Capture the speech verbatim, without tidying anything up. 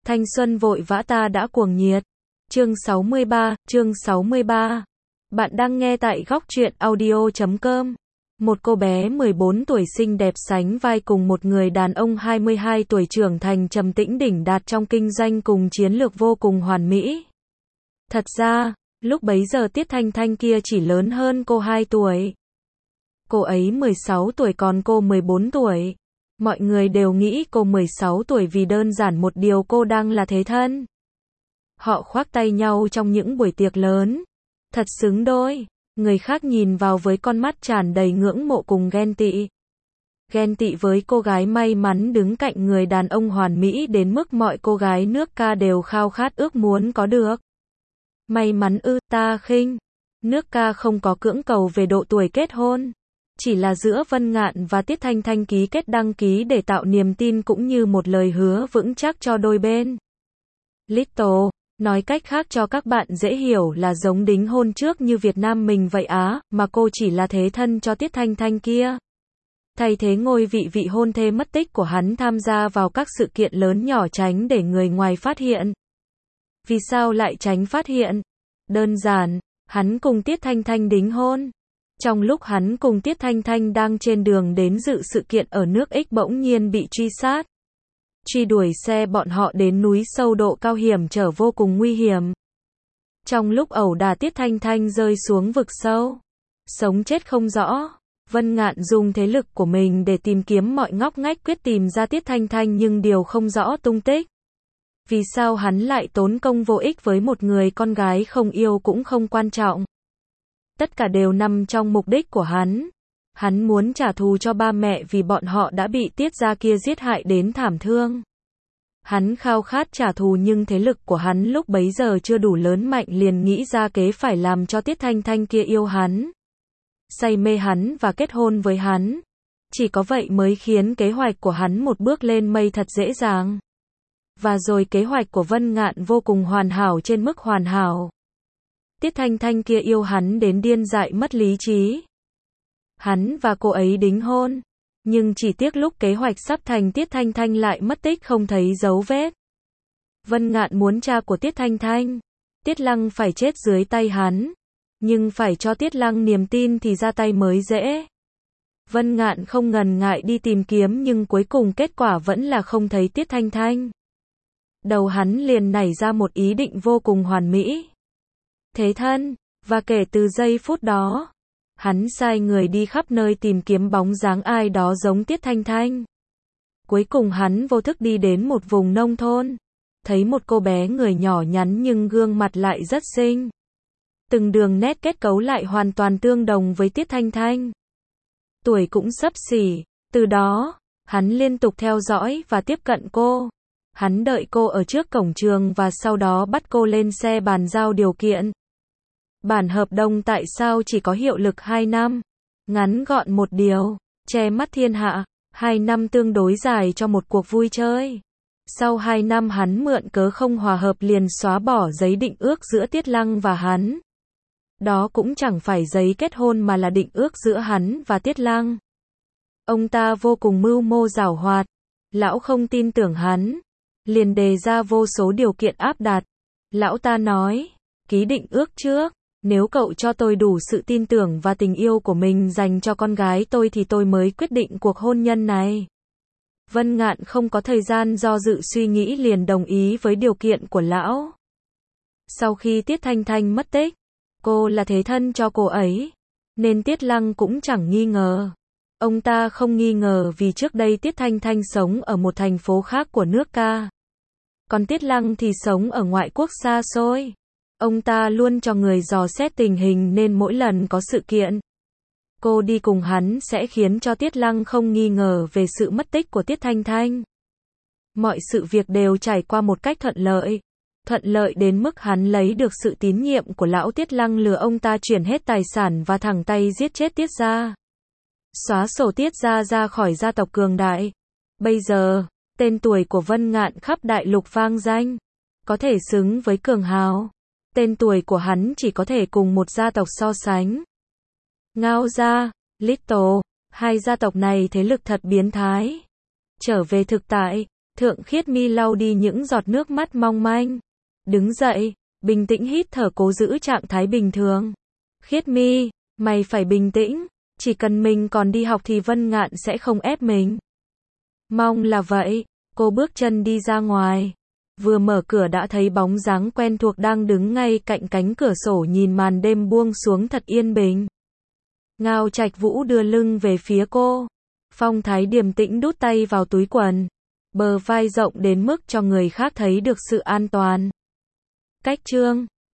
Thanh xuân vội vã ta đã cuồng nhiệt. Chương sáu mươi ba, chương sáu mươi ba. Bạn đang nghe tại góc truyện audio chấm com. Một cô bé mười bốn tuổi xinh đẹp sánh vai cùng một người đàn ông hai mươi hai tuổi trưởng thành trầm tĩnh đỉnh đạt trong kinh doanh cùng chiến lược vô cùng hoàn mỹ. Thật ra, lúc bấy giờ Tiết Thanh Thanh kia chỉ lớn hơn cô hai tuổi. Cô ấy mười sáu tuổi còn cô mười bốn tuổi. Mọi người đều nghĩ cô mười sáu tuổi vì đơn giản một điều cô đang là thế thân. Họ khoác tay nhau trong những buổi tiệc lớn. Thật xứng đôi. Người khác nhìn vào với con mắt tràn đầy ngưỡng mộ cùng ghen tị. Ghen tị với cô gái may mắn đứng cạnh người đàn ông hoàn mỹ đến mức mọi cô gái nước ca đều khao khát ước muốn có được. May mắn ư, ta khinh. Nước ca không có cưỡng cầu về độ tuổi kết hôn. Chỉ là giữa Vân Ngạn và Tiết Thanh Thanh ký kết đăng ký để tạo niềm tin cũng như một lời hứa vững chắc cho đôi bên. Little, nói cách khác cho các bạn dễ hiểu là giống đính hôn trước như Việt Nam mình vậy á, mà cô chỉ là thế thân cho Tiết Thanh Thanh kia. Thay thế ngôi vị vị hôn thê mất tích của hắn tham gia vào các sự kiện lớn nhỏ tránh để người ngoài phát hiện. Vì sao lại tránh phát hiện? Đơn giản, hắn cùng Tiết Thanh Thanh đính hôn. Trong lúc hắn cùng Tiết Thanh Thanh đang trên đường đến dự sự kiện ở nước X bỗng nhiên bị truy sát. Truy đuổi xe bọn họ đến núi sâu độ cao hiểm trở vô cùng nguy hiểm. Trong lúc ẩu đả Tiết Thanh Thanh rơi xuống vực sâu. Sống chết không rõ. Vân Ngạn dùng thế lực của mình để tìm kiếm mọi ngóc ngách quyết tìm ra Tiết Thanh Thanh nhưng điều không rõ tung tích. Vì sao hắn lại tốn công vô ích với một người con gái không yêu cũng không quan trọng. Tất cả đều nằm trong mục đích của hắn. Hắn muốn trả thù cho ba mẹ vì bọn họ đã bị Tiết gia kia giết hại đến thảm thương. Hắn khao khát trả thù nhưng thế lực của hắn lúc bấy giờ chưa đủ lớn mạnh liền nghĩ ra kế phải làm cho Tiết Thanh Thanh kia yêu hắn. Say mê hắn và kết hôn với hắn. Chỉ có vậy mới khiến kế hoạch của hắn một bước lên mây thật dễ dàng. Và rồi kế hoạch của Vân Ngạn vô cùng hoàn hảo trên mức hoàn hảo. Tiết Thanh Thanh kia yêu hắn đến điên dại mất lý trí. Hắn và cô ấy đính hôn. Nhưng chỉ tiếc lúc kế hoạch sắp thành Tiết Thanh Thanh lại mất tích không thấy dấu vết. Vân Ngạn muốn cha của Tiết Thanh Thanh. Tiết Lăng phải chết dưới tay hắn. Nhưng phải cho Tiết Lăng niềm tin thì ra tay mới dễ. Vân Ngạn không ngần ngại đi tìm kiếm nhưng cuối cùng kết quả vẫn là không thấy Tiết Thanh Thanh. Đầu hắn liền nảy ra một ý định vô cùng hoàn mỹ. Thế thân, và kể từ giây phút đó, hắn sai người đi khắp nơi tìm kiếm bóng dáng ai đó giống Tiết Thanh Thanh. Cuối cùng hắn vô thức đi đến một vùng nông thôn, thấy một cô bé người nhỏ nhắn nhưng gương mặt lại rất xinh. Từng đường nét kết cấu lại hoàn toàn tương đồng với Tiết Thanh Thanh. Tuổi cũng xấp xỉ, từ đó, hắn liên tục theo dõi và tiếp cận cô. Hắn đợi cô ở trước cổng trường và sau đó bắt cô lên xe bàn giao điều kiện. Bản hợp đồng tại sao chỉ có hiệu lực hai năm? Ngắn gọn một điều, che mắt thiên hạ, hai năm tương đối dài cho một cuộc vui chơi. Sau hai năm hắn mượn cớ không hòa hợp liền xóa bỏ giấy định ước giữa Tiết Lăng và hắn. Đó cũng chẳng phải giấy kết hôn mà là định ước giữa hắn và Tiết Lăng. Ông ta vô cùng mưu mô giảo hoạt. Lão không tin tưởng hắn. Liền đề ra vô số điều kiện áp đặt. Lão ta nói, ký định ước trước. Nếu cậu cho tôi đủ sự tin tưởng và tình yêu của mình dành cho con gái tôi thì tôi mới quyết định cuộc hôn nhân này. Vân Ngạn không có thời gian do dự suy nghĩ liền đồng ý với điều kiện của lão. Sau khi Tiết Thanh Thanh mất tích, cô là thế thân cho cô ấy, nên Tiết Lăng cũng chẳng nghi ngờ. Ông ta không nghi ngờ vì trước đây Tiết Thanh Thanh sống ở một thành phố khác của nước ca. Còn Tiết Lăng thì sống ở ngoại quốc xa xôi. Ông ta luôn cho người dò xét tình hình nên mỗi lần có sự kiện, cô đi cùng hắn sẽ khiến cho Tiết Lăng không nghi ngờ về sự mất tích của Tiết Thanh Thanh. Mọi sự việc đều trải qua một cách thuận lợi. Thuận lợi đến mức hắn lấy được sự tín nhiệm của lão Tiết Lăng lừa ông ta chuyển hết tài sản và thẳng tay giết chết Tiết gia. Xóa sổ Tiết gia ra khỏi gia tộc cường đại. Bây giờ, tên tuổi của Vân Ngạn khắp đại lục vang danh. Có thể xứng với cường hào. Tên tuổi của hắn chỉ có thể cùng một gia tộc so sánh. Ngao gia, Little, hai gia tộc này thế lực thật biến thái. Trở về thực tại, Thượng Khiết Mi lau đi những giọt nước mắt mong manh. Đứng dậy, bình tĩnh hít thở cố giữ trạng thái bình thường. Khiết Mi, mày phải bình tĩnh, chỉ cần mình còn đi học thì Vân Ngạn sẽ không ép mình. Mong là vậy, cô bước chân đi ra ngoài. Vừa mở cửa đã thấy bóng dáng quen thuộc đang đứng ngay cạnh cánh cửa sổ nhìn màn đêm buông xuống thật yên bình. Ngao Trạch Vũ đưa lưng về phía cô. Phong Thái điềm tĩnh đút tay vào túi quần. Bờ vai rộng đến mức cho người khác thấy được sự an toàn. Cách Trương